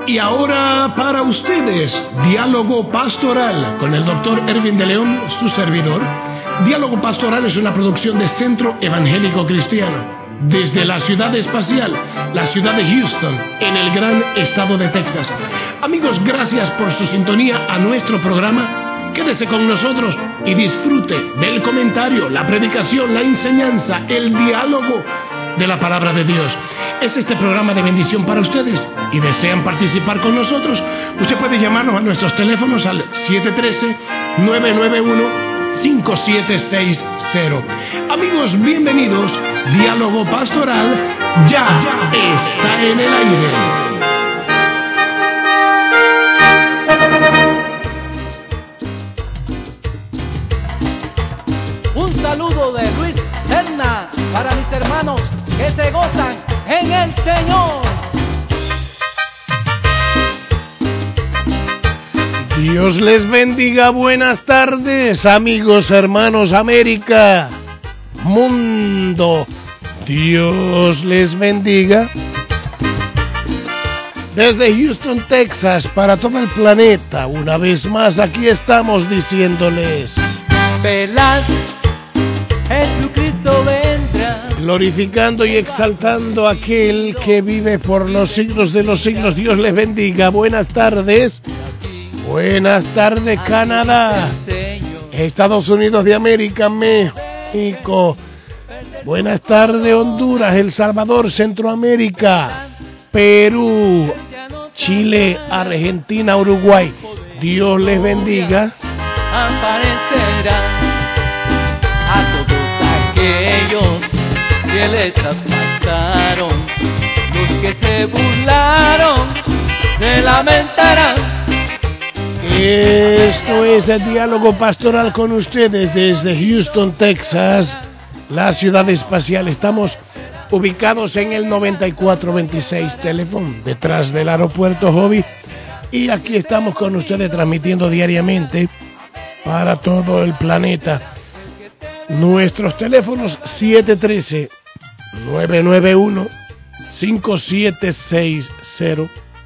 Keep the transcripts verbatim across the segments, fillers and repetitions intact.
Y ahora para ustedes, Diálogo Pastoral, con el doctor Erwin de León, su servidor. Diálogo Pastoral es una producción de Centro Evangélico Cristiano, desde la ciudad espacial, la ciudad de Houston, en el gran estado de Texas. Amigos, gracias por su sintonía a nuestro programa. Quédese con nosotros y disfrute del comentario, la predicación, la enseñanza, el diálogo de la palabra de Dios. Es este programa de bendición para ustedes y desean participar con nosotros. Usted puede llamarnos a nuestros teléfonos al siete uno tres, nueve nueve uno, cinco siete seis cero. Amigos, bienvenidos. Diálogo Pastoral ya, ya está en el aire. Un saludo de Luis Serna para mis hermanos que se gozan en el Señor. Dios les bendiga, buenas tardes, amigos, hermanos, América, mundo. Dios les bendiga. Desde Houston, Texas, para todo el planeta, una vez más aquí estamos diciéndoles: Velad, Jesucristo vendrá. Glorificando y exaltando a aquel que vive por los siglos de los siglos. Dios les bendiga. Buenas tardes. Buenas tardes, Canadá, Estados Unidos de América, México. Buenas tardes, Honduras, El Salvador, Centroamérica, Perú, Chile, Argentina, Uruguay. Dios les bendiga. Aparecerá a todos aquellos que le traspasaron, los que se burlaron, se lamentarán. Esto es el Diálogo Pastoral con ustedes desde Houston, Texas, la ciudad espacial. Estamos ubicados en el noventa y cuatro veintiséis teléfono, detrás del aeropuerto Hobby. Y aquí estamos con ustedes transmitiendo diariamente para todo el planeta. Nuestros teléfonos siete uno tres, nueve nueve uno, cinco siete seis cero.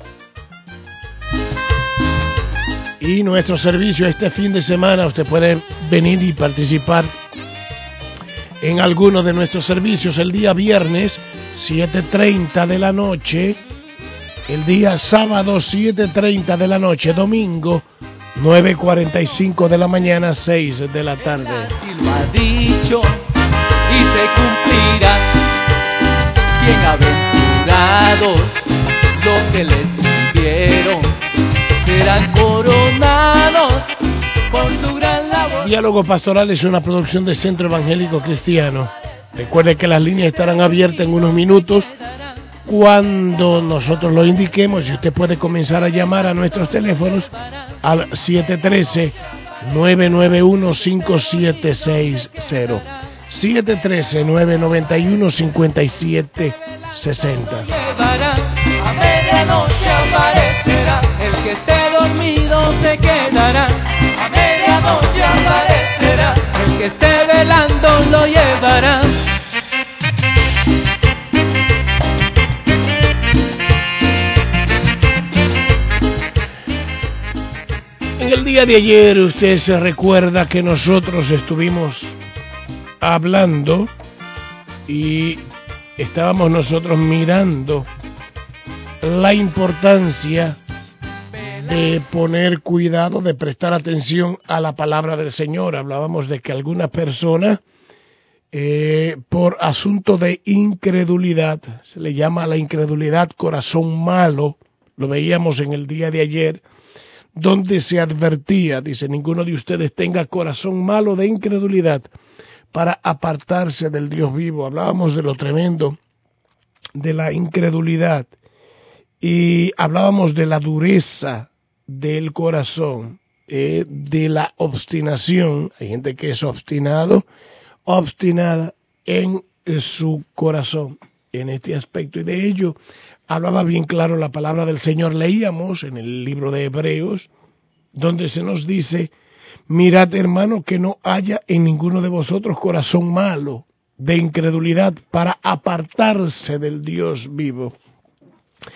Y nuestro servicio este fin de semana, usted puede venir y participar en alguno de nuestros servicios. El día viernes, siete y treinta de la noche. El día sábado, siete y treinta de la noche. Domingo, nueve y cuarenta y cinco de la mañana, seis de la tarde. Y lo ha dicho y se cumplirá. Bienaventurados los que les sirvieron, serán coronados por su gran labor. Diálogo Pastoral es una producción de Centro Evangélico Cristiano. Recuerde que las líneas estarán abiertas en unos minutos cuando nosotros lo indiquemos, y usted puede comenzar a llamar a nuestros teléfonos al siete uno tres, nueve nueve uno, cinco siete seis cero. siete uno tres, nueve nueve uno, cinco siete seis cero. A medianoche aparecerá, el que esté dormido se quedará. A medianoche aparecerá, el que esté velando lo llevará. En el día de ayer usted se recuerda que nosotros estuvimos hablando y estábamos nosotros mirando la importancia de poner cuidado, de prestar atención a la palabra del Señor. Hablábamos de que algunas personas, eh, por asunto de incredulidad, se le llama a la incredulidad corazón malo, lo veíamos en el día de ayer, donde se advertía, dice, ninguno de ustedes tenga corazón malo de incredulidad para apartarse del Dios vivo. Hablábamos de lo tremendo de la incredulidad y hablábamos de la dureza del corazón, eh, de la obstinación. Hay gente que es obstinado, obstinada en su corazón en este aspecto, y de ello hablaba bien claro la palabra del Señor. Leíamos en el libro de Hebreos, donde se nos dice: mirad, hermano, que no haya en ninguno de vosotros corazón malo de incredulidad para apartarse del Dios vivo.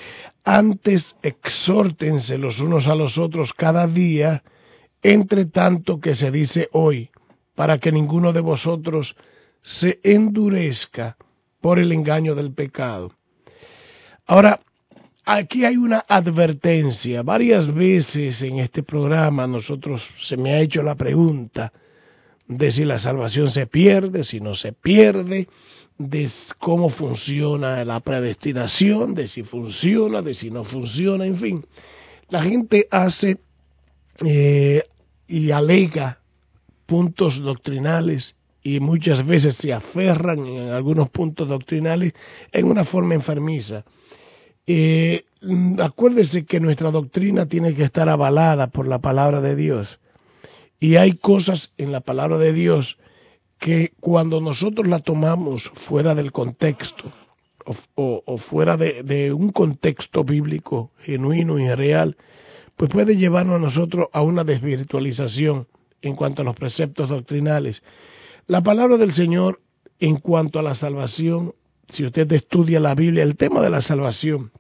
antes exhórtense los unos a los otros cada día, entre tanto que se dice hoy, para que ninguno de vosotros se endurezca por el engaño del pecado. Ahora, aquí hay una advertencia. Varias veces en este programa nosotros se me ha hecho la pregunta de si la salvación se pierde, si no se pierde, de cómo funciona la predestinación, de si funciona, de si no funciona, en fin. La gente hace eh, y alega puntos doctrinales y muchas veces se aferran en algunos puntos doctrinales en una forma enfermiza. Eh, acuérdese que nuestra doctrina tiene que estar avalada por la palabra de Dios. Y hay cosas en la palabra de Dios que cuando nosotros la tomamos fuera del contexto o, o, o fuera de, de un contexto bíblico genuino y real, pues puede llevarnos a nosotros a una desvirtualización en cuanto a los preceptos doctrinales. La palabra del Señor en cuanto a la salvación, si usted estudia la Biblia, el tema de la salvación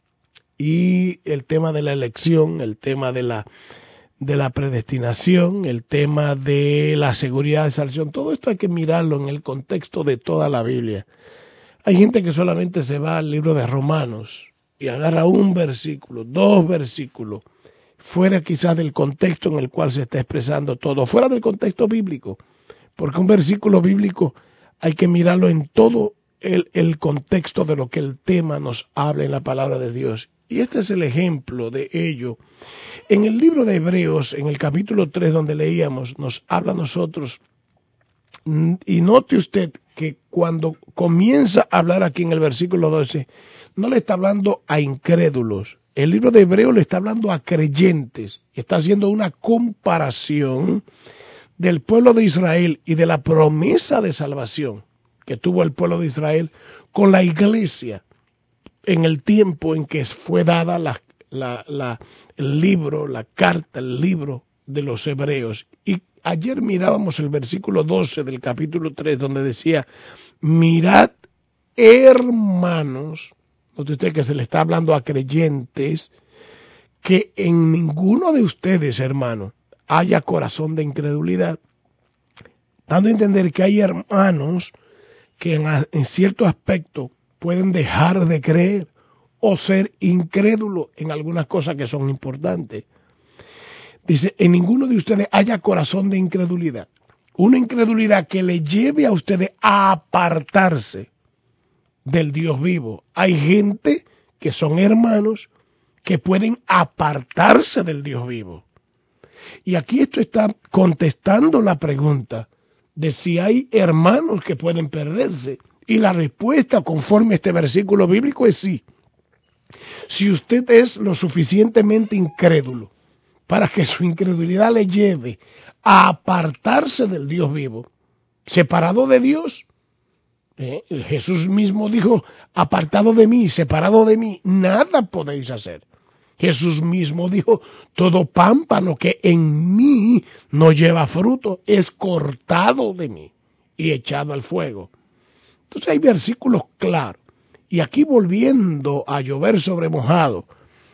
y el tema de la elección, el tema de la de la predestinación, el tema de la seguridad de salvación, todo esto hay que mirarlo en el contexto de toda la Biblia. Hay gente que solamente se va al libro de Romanos y agarra un versículo, dos versículos, fuera quizás del contexto en el cual se está expresando todo, fuera del contexto bíblico, porque un versículo bíblico hay que mirarlo en todo el, el contexto de lo que el tema nos habla en la palabra de Dios. Y este es el ejemplo de ello. En el libro de Hebreos, en el capítulo tres donde leíamos, nos habla a nosotros, y note usted que cuando comienza a hablar aquí en el versículo doce, no le está hablando a incrédulos. El libro de Hebreos le está hablando a creyentes. Está haciendo una comparación del pueblo de Israel y de la promesa de salvación que tuvo el pueblo de Israel con la iglesia en el tiempo en que fue dada la, la, la, el libro, la carta, el libro de los hebreos. Y ayer mirábamos el versículo doce del capítulo tres donde decía, mirad hermanos, note usted que se le está hablando a creyentes, que en ninguno de ustedes, hermanos, haya corazón de incredulidad, dando a entender que hay hermanos que en, en cierto aspecto pueden dejar de creer o ser incrédulos en algunas cosas que son importantes. Dice, en ninguno de ustedes haya corazón de incredulidad. Una incredulidad que le lleve a ustedes a apartarse del Dios vivo. Hay gente que son hermanos que pueden apartarse del Dios vivo. Y aquí esto está contestando la pregunta de si hay hermanos que pueden perderse. Y la respuesta conforme a este versículo bíblico es sí. Si usted es lo suficientemente incrédulo para que su incredulidad le lleve a apartarse del Dios vivo, separado de Dios, ¿eh? Jesús mismo dijo, apartado de mí, separado de mí, nada podéis hacer. Jesús mismo dijo, todo pámpano que en mí no lleva fruto es cortado de mí y echado al fuego. Entonces hay versículos claros. Y aquí volviendo a llover sobre mojado,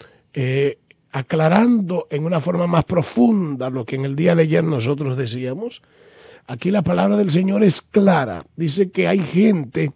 eh, aclarando en una forma más profunda lo que en el día de ayer nosotros decíamos, aquí la palabra del Señor es clara. Dice que hay gente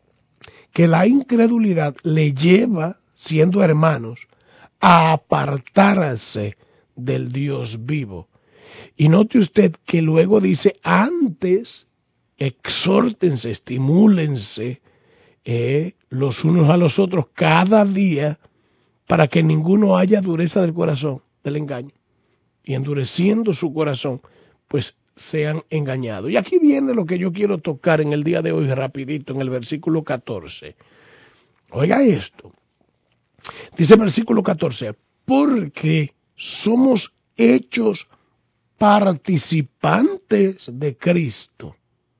que la incredulidad le lleva, siendo hermanos, a apartarse del Dios vivo. Y note usted que luego dice, antes exhórtense, estimúlense eh, los unos a los otros cada día para que ninguno haya dureza del corazón, del engaño. Y endureciendo su corazón, pues sean engañados. Y aquí viene lo que yo quiero tocar en el día de hoy rapidito, en el versículo catorce. Oiga esto. Dice el versículo catorce, porque somos hechos participantes de Cristo.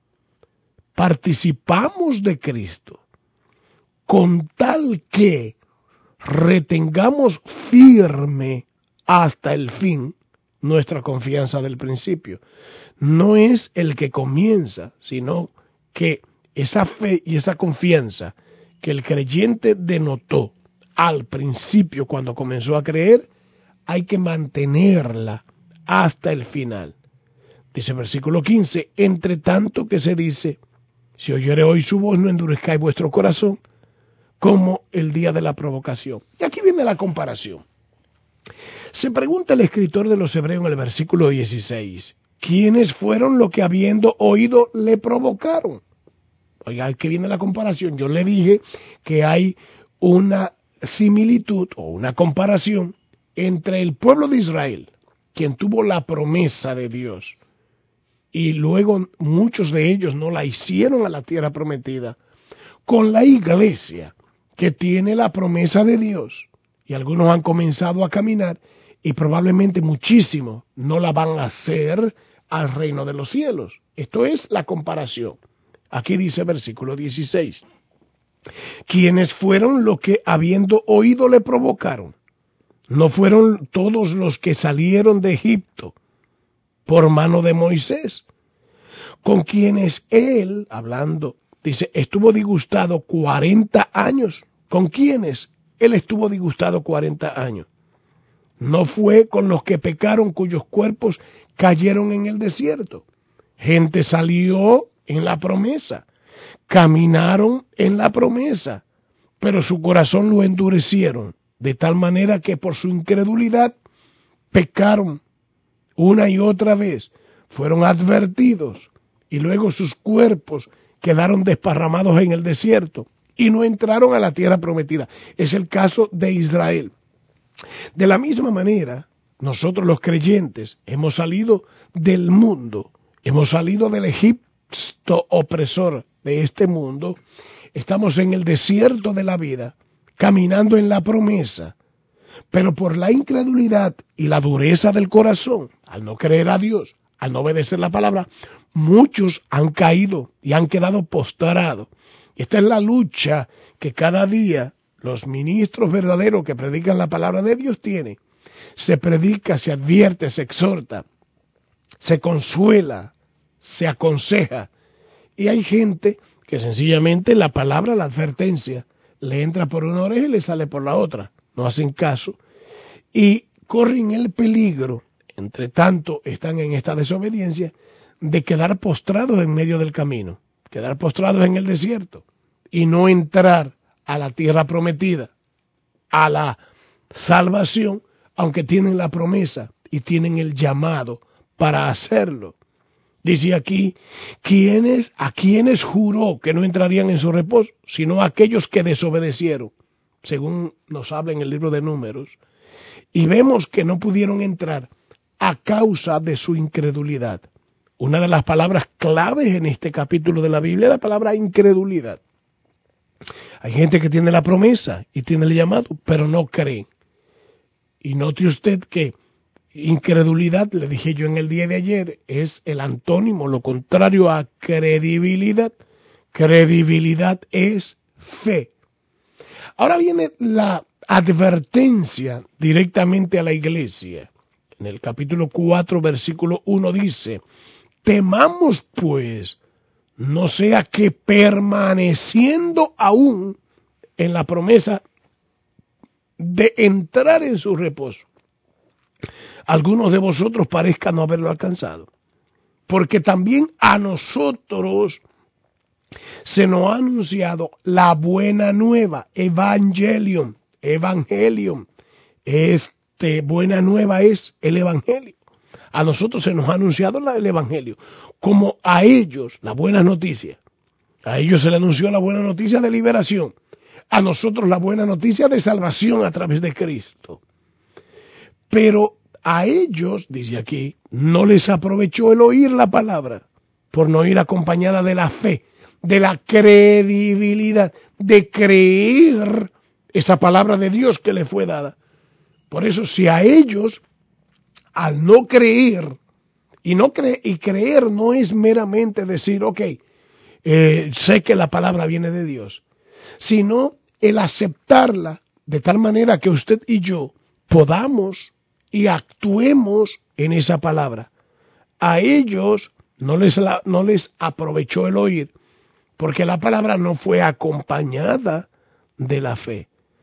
Participamos de Cristo, con tal que retengamos firme hasta el fin nuestra confianza del principio. No es el que comienza, sino que esa fe y esa confianza que el creyente denotó al principio cuando comenzó a creer, hay que mantenerla hasta el final. Dice el versículo quince, entre tanto que se dice, si oyere hoy su voz, no endurezcáis vuestro corazón, como el día de la provocación. Y aquí viene la comparación. Se pregunta el escritor de los Hebreos en el versículo dieciséis, ¿quiénes fueron los que habiendo oído le provocaron? Oiga, aquí viene la comparación. Yo le dije que hay una similitud o una comparación entre el pueblo de Israel, quien tuvo la promesa de Dios, y luego muchos de ellos no la hicieron a la tierra prometida, con la iglesia, que tiene la promesa de Dios, y algunos han comenzado a caminar, y probablemente muchísimos no la van a hacer al reino de los cielos. Esto es la comparación. Aquí dice versículo dieciséis, ¿quiénes fueron los que habiendo oído le provocaron? ¿No fueron todos los que salieron de Egipto por mano de Moisés, con quienes él, hablando, dice, estuvo disgustado cuarenta años? ¿Con quienes él estuvo disgustado cuarenta años? ¿No fue con los que pecaron, cuyos cuerpos cayeron en el desierto? Gente salió en la promesa, caminaron en la promesa, pero su corazón lo endurecieron, de tal manera que por su incredulidad pecaron una y otra vez, fueron advertidos, y luego sus cuerpos quedaron desparramados en el desierto, y no entraron a la tierra prometida. Es el caso de Israel. De la misma manera, nosotros los creyentes hemos salido del mundo, hemos salido del Egipto opresor de este mundo, estamos en el desierto de la vida, caminando en la promesa, pero por la incredulidad y la dureza del corazón, al no creer a Dios, al no obedecer la palabra, muchos han caído y han quedado postrados. Esta es la lucha que cada día los ministros verdaderos que predican la palabra de Dios tienen. Se predica, se advierte, se exhorta, se consuela, se aconseja. Y hay gente que sencillamente la palabra, la advertencia, le entra por una oreja y le sale por la otra. No hacen caso. Y corren el peligro, entre tanto están en esta desobediencia, de quedar postrados en medio del camino, quedar postrados en el desierto y no entrar a la tierra prometida, a la salvación, aunque tienen la promesa y tienen el llamado para hacerlo. Dice aquí, ¿quiénes, a quienes juró que no entrarían en su reposo, sino a aquellos que desobedecieron, según nos habla en el libro de Números, y vemos que no pudieron entrar a causa de su incredulidad. Una de las palabras claves en este capítulo de la Biblia es la palabra incredulidad. Hay gente que tiene la promesa y tiene el llamado, pero no creen. Y note usted que incredulidad, le dije yo en el día de ayer, es el antónimo, lo contrario a credibilidad. Credibilidad es fe. Ahora viene la advertencia directamente a la iglesia. En el capítulo cuatro, versículo uno dice, temamos pues, no sea que permaneciendo aún en la promesa de entrar en su reposo, algunos de vosotros parezcan no haberlo alcanzado. Porque también a nosotros se nos ha anunciado la buena nueva, evangelium, evangelium, este buena nueva es el evangelio. A nosotros se nos ha anunciado la, el evangelio, como a ellos la buena noticia. A ellos se le anunció la buena noticia de liberación, a nosotros la buena noticia de salvación a través de Cristo. Pero a ellos, dice aquí, no les aprovechó el oír la palabra, por no ir acompañada de la fe, de la credibilidad, de creer esa palabra de Dios que le fue dada. Por eso, si a ellos, al no creer, y no cre y creer no es meramente decir, ok, eh, sé que la palabra viene de Dios, sino el aceptarla de tal manera que usted y yo podamos y actuemos en esa palabra. A ellos no les, la, no les aprovechó el oír, porque la palabra no fue acompañada de la fe.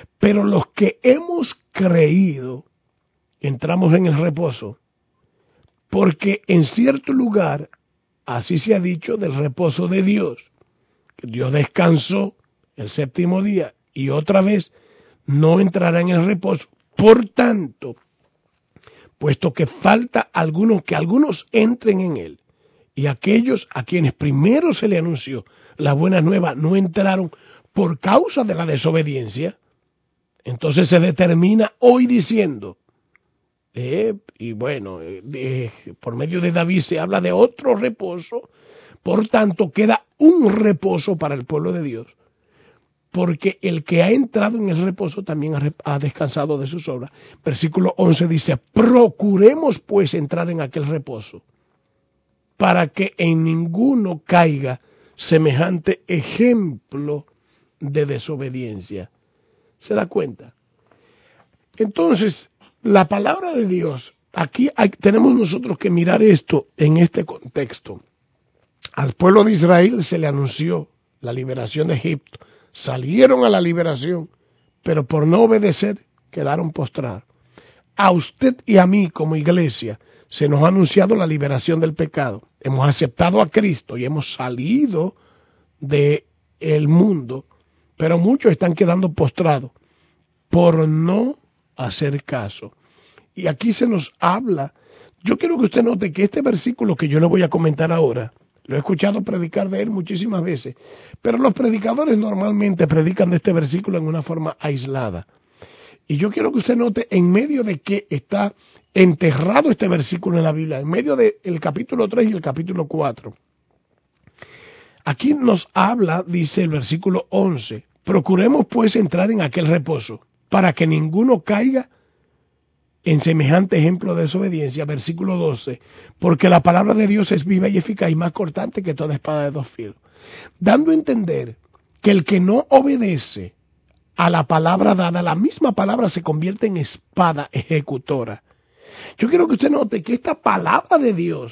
Pero los que hemos creído, entramos en el reposo, porque en cierto lugar, así se ha dicho del reposo de Dios, que Dios descansó el séptimo día y otra vez no entrará en el reposo. Por tanto, puesto que falta algunos, que algunos entren en él, y aquellos a quienes primero se le anunció la buena nueva no entraron por causa de la desobediencia, entonces se determina hoy diciendo, eh, y bueno, eh, eh, por medio de David se habla de otro reposo, por tanto queda un reposo para el pueblo de Dios, porque el que ha entrado en el reposo también ha, ha descansado de sus obras. Versículo once dice, procuremos pues entrar en aquel reposo, para que en ninguno caiga semejante ejemplo de desobediencia. ¿Se da cuenta? Entonces, la palabra de Dios, aquí hay, tenemos nosotros que mirar esto en este contexto. Al pueblo de Israel se le anunció la liberación de Egipto. Salieron a la liberación, pero por no obedecer quedaron postrados. A usted y a mí como iglesia se nos ha anunciado la liberación del pecado. Hemos aceptado a Cristo y hemos salido del mundo, pero muchos están quedando postrados por no hacer caso. Y aquí se nos habla, yo quiero que usted note que este versículo que yo le voy a comentar ahora, lo he escuchado predicar de él muchísimas veces, pero los predicadores normalmente predican de este versículo en una forma aislada. Y yo quiero que usted note en medio de que está enterrado este versículo en la Biblia, en medio del capítulo tres y el capítulo cuatro. Aquí nos habla, dice el versículo once, procuremos pues entrar en aquel reposo, para que ninguno caiga en semejante ejemplo de desobediencia. Versículo doce, porque la palabra de Dios es viva y eficaz y más cortante que toda espada de dos filos. Dando a entender que el que no obedece a la palabra dada, la misma palabra se convierte en espada ejecutora. Yo quiero que usted note que esta palabra de Dios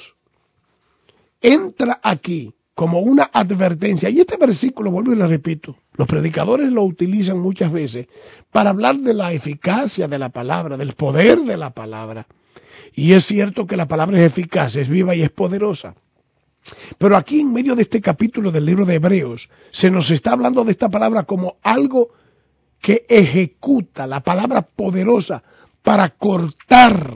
entra aquí como una advertencia. Y este versículo, vuelvo y le repito, los predicadores lo utilizan muchas veces para hablar de la eficacia de la palabra, del poder de la palabra. Y es cierto que la palabra es eficaz, es viva y es poderosa. Pero aquí en medio de este capítulo del libro de Hebreos, se nos está hablando de esta palabra como algo que ejecuta, la palabra poderosa para cortar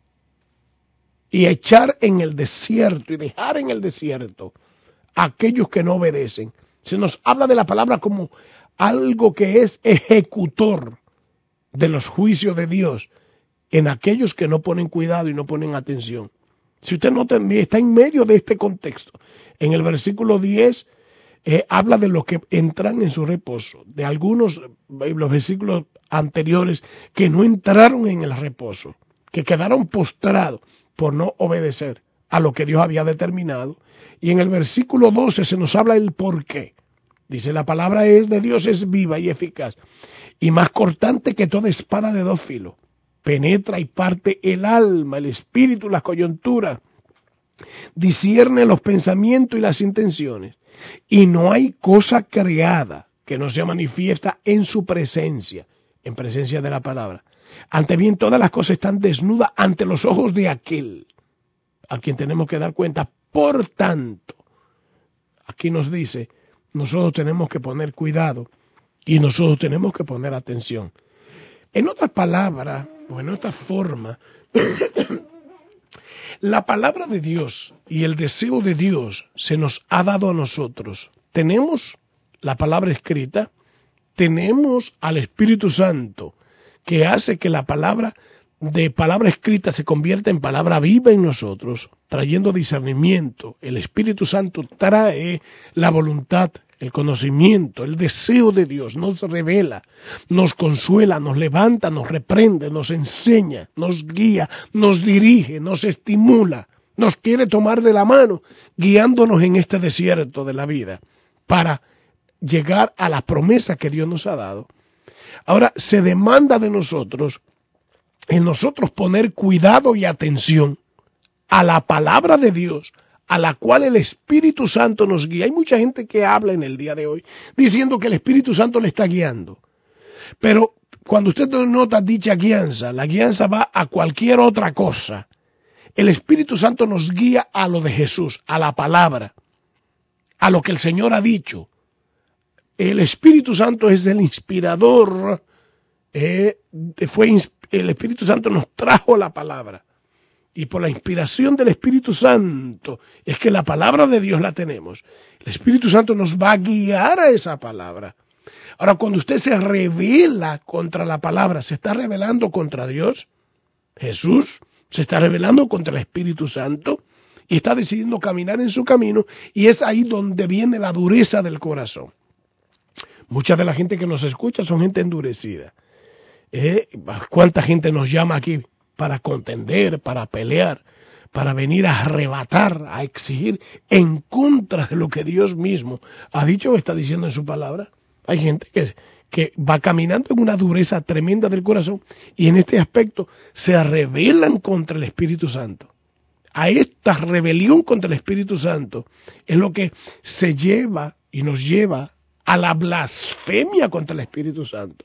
y echar en el desierto y dejar en el desierto a aquellos que no obedecen. Se nos habla de la palabra como algo que es ejecutor de los juicios de Dios en aquellos que no ponen cuidado y no ponen atención. Si usted nota, está en medio de este contexto. En el versículo diez eh, habla de los que entran en su reposo, de algunos, los versículos anteriores, que no entraron en el reposo, que quedaron postrados por no obedecer a lo que Dios había determinado. Y en el versículo doce se nos habla el por qué. Dice, la palabra es de Dios, es viva y eficaz, y más cortante que toda espada de dos filos. Penetra y parte el alma, el espíritu, las coyunturas, discierne los pensamientos y las intenciones, y no hay cosa creada que no sea manifiesta en su presencia, en presencia de la palabra. Ante bien, todas las cosas están desnudas ante los ojos de aquel a quien tenemos que dar cuenta. Por tanto, aquí nos dice, nosotros tenemos que poner cuidado y nosotros tenemos que poner atención. En otras palabras, o en otra forma, la palabra de Dios y el deseo de Dios se nos ha dado a nosotros. Tenemos la palabra escrita, tenemos al Espíritu Santo, que hace que la palabra de palabra escrita se convierta en palabra viva en nosotros, trayendo discernimiento. El Espíritu Santo trae la voluntad, el conocimiento, el deseo de Dios, nos revela, nos consuela, nos levanta, nos reprende, nos enseña, nos guía, nos dirige, nos estimula, nos quiere tomar de la mano, guiándonos en este desierto de la vida, para llegar a la promesa que Dios nos ha dado. Ahora, se demanda de nosotros, en nosotros poner cuidado y atención a la palabra de Dios, a la cual el Espíritu Santo nos guía. Hay mucha gente que habla en el día de hoy diciendo que el Espíritu Santo le está guiando. Pero cuando usted nota dicha guianza, la guianza va a cualquier otra cosa. El Espíritu Santo nos guía a lo de Jesús, a la palabra, a lo que el Señor ha dicho. El Espíritu Santo es el inspirador, eh, fue, el Espíritu Santo nos trajo la palabra. Y por la inspiración del Espíritu Santo es que la palabra de Dios la tenemos. El Espíritu Santo nos va a guiar a esa palabra. Ahora, cuando usted se revela contra la palabra, ¿se está rebelando contra Dios? Jesús se está rebelando contra el Espíritu Santo y está decidiendo caminar en su camino, y es ahí donde viene la dureza del corazón. Mucha de la gente que nos escucha son gente endurecida. ¿Eh? ¿Cuánta gente nos llama aquí para contender, para pelear, para venir a arrebatar, a exigir en contra de lo que Dios mismo ha dicho o está diciendo en su palabra? Hay gente que, que va caminando en una dureza tremenda del corazón y en este aspecto se rebelan contra el Espíritu Santo. A esta rebelión contra el Espíritu Santo es lo que se lleva y nos lleva a la blasfemia contra el Espíritu Santo,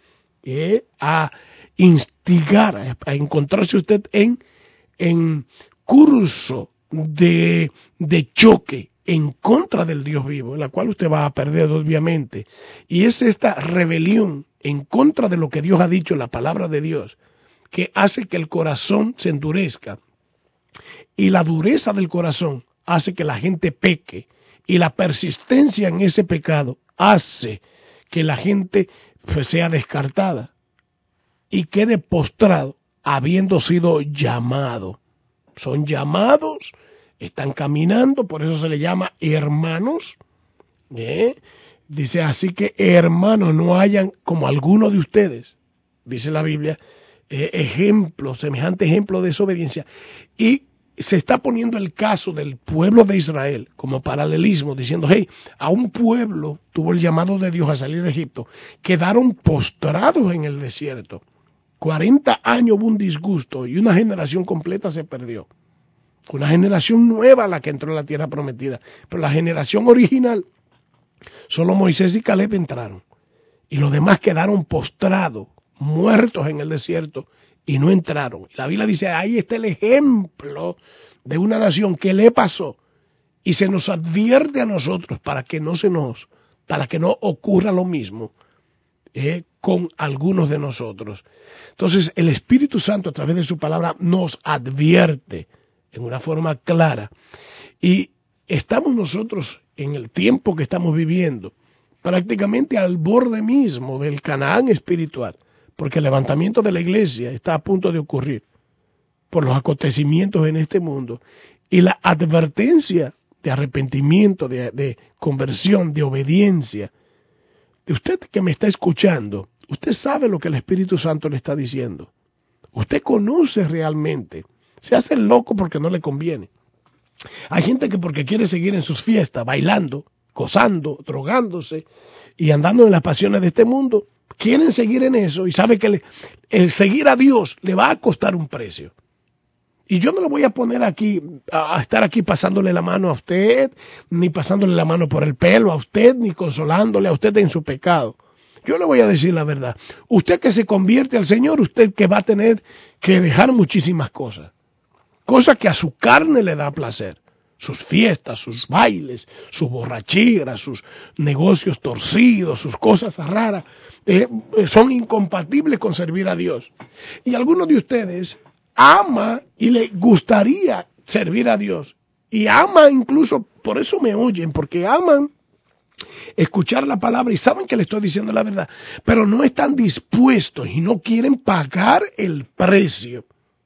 eh, a instigar, a, a encontrarse usted en, en curso de, de choque en contra del Dios vivo, en la cual usted va a perder obviamente. Y es esta rebelión en contra de lo que Dios ha dicho en la palabra de Dios que hace que el corazón se endurezca. Y la dureza del corazón hace que la gente peque. Y la persistencia en ese pecado hace que la gente pues, sea descartada y quede postrado habiendo sido llamado. Son llamados, están caminando, por eso se le llama hermanos. ¿eh? Dice así que hermanos no hayan como alguno de ustedes, dice la Biblia, eh, ejemplo, semejante ejemplo de desobediencia. Y se está poniendo el caso del pueblo de Israel como paralelismo, diciendo, hey, a un pueblo tuvo el llamado de Dios a salir de Egipto, quedaron postrados en el desierto. cuarenta años hubo un disgusto y una generación completa se perdió. Una generación nueva la que entró en la tierra prometida, pero la generación original, solo Moisés y Caleb entraron. Y los demás quedaron postrados, muertos en el desierto, y no entraron. La Biblia dice, ahí está el ejemplo de una nación que le pasó y se nos advierte a nosotros para que no se nos, para que no ocurra lo mismo eh, con algunos de nosotros. Entonces el Espíritu Santo a través de su palabra nos advierte en una forma clara y estamos nosotros en el tiempo que estamos viviendo prácticamente al borde mismo del Canaán espiritual. Porque el levantamiento de la iglesia está a punto de ocurrir por los acontecimientos en este mundo. Y la advertencia de arrepentimiento, de, de conversión, de obediencia. De usted que me está escuchando, usted sabe lo que el Espíritu Santo le está diciendo. Usted conoce realmente. Se hace el loco porque no le conviene. Hay gente que porque quiere seguir en sus fiestas, bailando, gozando, drogándose y andando en las pasiones de este mundo, quieren seguir en eso y sabe que le, el seguir a Dios le va a costar un precio. Y yo no le voy a poner aquí, a, a estar aquí pasándole la mano a usted, ni pasándole la mano por el pelo a usted, ni consolándole a usted en su pecado. Yo le voy a decir la verdad. Usted que se convierte al Señor, usted que va a tener que dejar muchísimas cosas. Cosas que a su carne le da placer. Sus fiestas, sus bailes, sus borracheras, sus negocios torcidos, sus cosas raras. Eh, son incompatibles con servir a Dios. Y algunos de ustedes ama y le gustaría servir a Dios. Y ama incluso, por eso me oyen, porque aman escuchar la palabra y saben que le estoy diciendo la verdad, pero no están dispuestos y no quieren pagar el precio.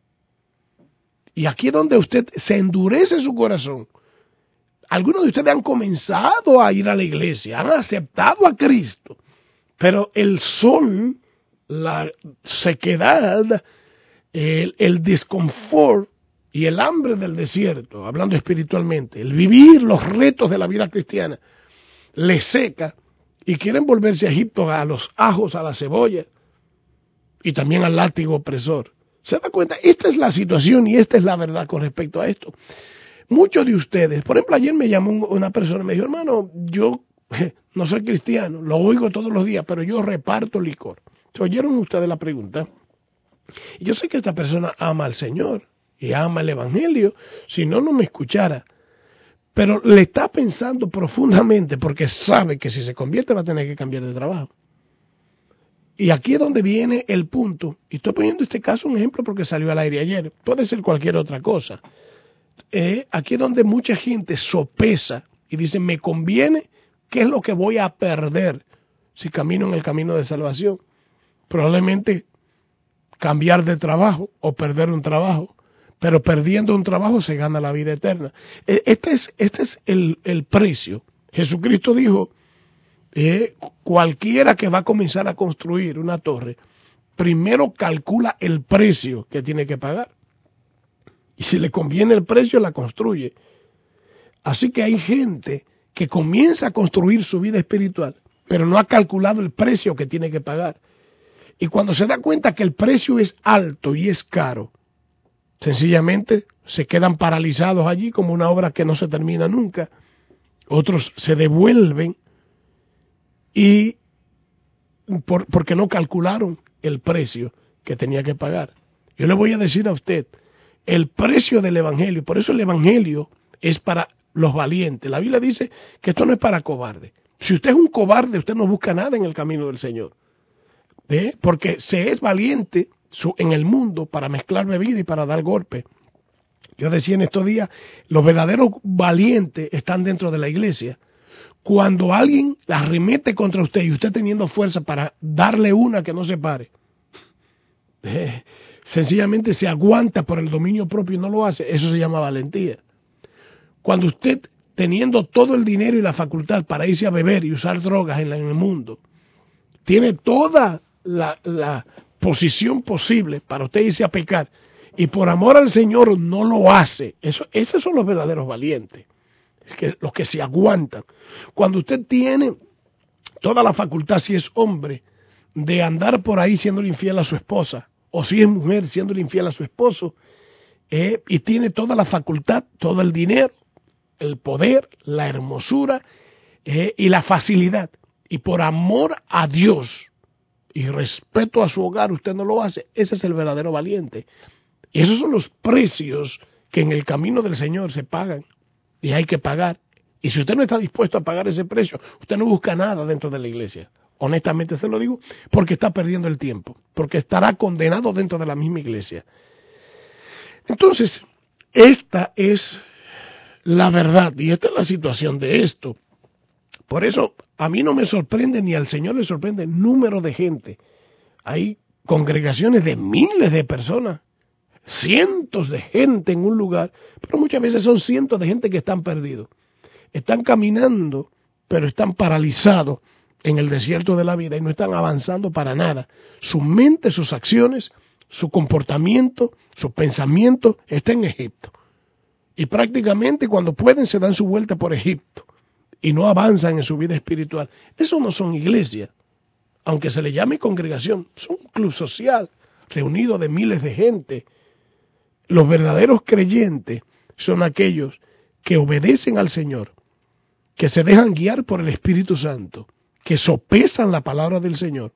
Y aquí es donde usted se endurece su corazón. Algunos de ustedes han comenzado a ir a la iglesia, han aceptado a Cristo, pero el sol, la sequedad, el, el desconfort y el hambre del desierto, hablando espiritualmente, el vivir los retos de la vida cristiana, les seca y quieren volverse a Egipto, a los ajos, a la cebolla y también al látigo opresor. ¿Se da cuenta? Esta es la situación y esta es la verdad con respecto a esto. Muchos de ustedes, por ejemplo, ayer me llamó una persona y me dijo, hermano, yo no soy cristiano, lo oigo todos los días, pero yo reparto licor. ¿Oyeron ustedes la pregunta? Y yo sé que esta persona ama al Señor y ama el Evangelio, si no, no me escuchara. Pero le está pensando profundamente porque sabe que si se convierte va a tener que cambiar de trabajo. Y aquí es donde viene el punto. Y estoy poniendo este caso un ejemplo porque salió al aire ayer. Puede ser cualquier otra cosa. Eh, aquí es donde mucha gente sopesa y dice, me conviene, ¿qué es lo que voy a perder si camino en el camino de salvación? Probablemente cambiar de trabajo o perder un trabajo. Pero perdiendo un trabajo se gana la vida eterna. Este es, este es el, el precio. Jesucristo dijo, eh, cualquiera que va a comenzar a construir una torre, primero calcula el precio que tiene que pagar. Y si le conviene el precio, la construye. Así que hay gente que comienza a construir su vida espiritual, pero no ha calculado el precio que tiene que pagar. Y cuando se da cuenta que el precio es alto y es caro, sencillamente se quedan paralizados allí como una obra que no se termina nunca. Otros se devuelven y por, porque no calcularon el precio que tenía que pagar. Yo le voy a decir a usted, el precio del Evangelio, por eso el Evangelio es para los valientes. La Biblia dice que esto no es para cobardes. Si usted es un cobarde, usted no busca nada en el camino del Señor. ¿Eh? Porque se es valiente en el mundo para mezclar bebida y para dar golpe. Yo decía en estos días, los verdaderos valientes están dentro de la iglesia. Cuando alguien la arremete contra usted y usted teniendo fuerza para darle una que no se pare, eh, sencillamente se aguanta por el dominio propio y no lo hace, eso se llama valentía. Cuando usted, teniendo todo el dinero y la facultad para irse a beber y usar drogas en, la, en el mundo, tiene toda la, la posición posible para usted irse a pecar y por amor al Señor no lo hace, eso, esos son los verdaderos valientes, es que, los que se aguantan. Cuando usted tiene toda la facultad, si es hombre, de andar por ahí siendo infiel a su esposa, o si es mujer siendo infiel a su esposo, eh, y tiene toda la facultad, todo el dinero, el poder, la hermosura eh, y la facilidad, y por amor a Dios y respeto a su hogar usted no lo hace, ese es el verdadero valiente. Y esos son los precios que en el camino del Señor se pagan y hay que pagar. Y si usted no está dispuesto a pagar ese precio, usted no busca nada dentro de la iglesia. Honestamente se lo digo, porque está perdiendo el tiempo, porque estará condenado dentro de la misma iglesia. Entonces, esta es la verdad y esta es la situación de esto. Por eso a mí no me sorprende, ni al Señor le sorprende el número de gente. Hay congregaciones de miles de personas, cientos de gente en un lugar, pero muchas veces son cientos de gente que están perdidos. Están caminando, pero están paralizados en el desierto de la vida y no están avanzando para nada. Su mente, sus acciones, su comportamiento, su pensamiento está en Egipto. Y prácticamente cuando pueden se dan su vuelta por Egipto y no avanzan en su vida espiritual. Eso no son iglesias, aunque se le llame congregación, son un club social reunido de miles de gente. Los verdaderos creyentes son aquellos que obedecen al Señor, que se dejan guiar por el Espíritu Santo, que sopesan la palabra del Señor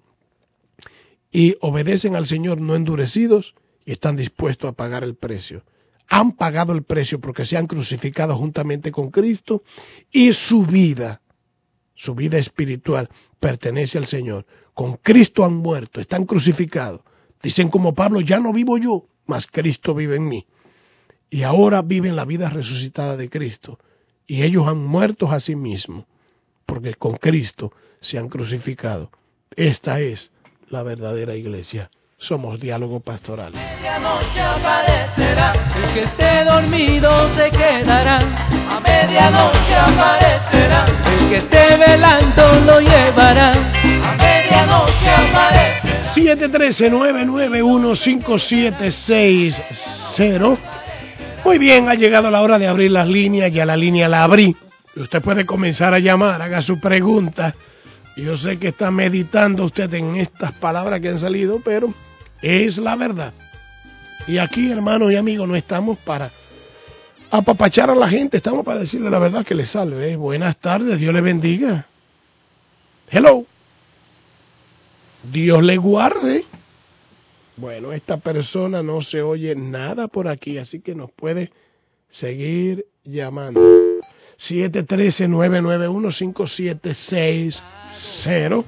y obedecen al Señor no endurecidos y están dispuestos a pagar el precio. Han pagado el precio porque se han crucificado juntamente con Cristo y su vida, su vida espiritual, pertenece al Señor. Con Cristo han muerto, están crucificados. Dicen como Pablo, ya no vivo yo, mas Cristo vive en mí. Y ahora viven la vida resucitada de Cristo. Y ellos han muerto a sí mismos, porque con Cristo se han crucificado. Esta es la verdadera iglesia. Somos Diálogo Pastoral. Medianoche aparecerá, el que esté dormido se quedará. A medianoche aparecerá, el que esté velando lo llevará. A medianoche aparecerá. siete uno tres, nueve nueve uno, cinco siete seis cero. Muy bien, ha llegado la hora de abrir las líneas, ya la línea la abrí. Usted puede comenzar a llamar, haga su pregunta. Yo sé que está meditando usted en estas palabras que han salido, pero es la verdad. Y aquí, hermanos y amigos, no estamos para apapachar a la gente, estamos para decirle la verdad que le salve. ¿eh? Buenas tardes, Dios le bendiga. Hello. Dios le guarde. Bueno, esta persona no se oye nada por aquí, así que nos puede seguir llamando. siete uno tres, nueve nueve uno, cinco siete seis cero.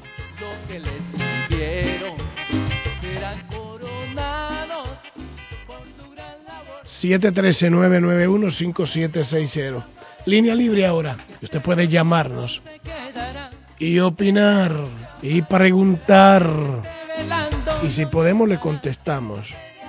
siete uno tres, nueve nueve uno, cinco siete seis cero. Línea libre ahora. Usted puede llamarnos y opinar y preguntar. Y si podemos, le contestamos.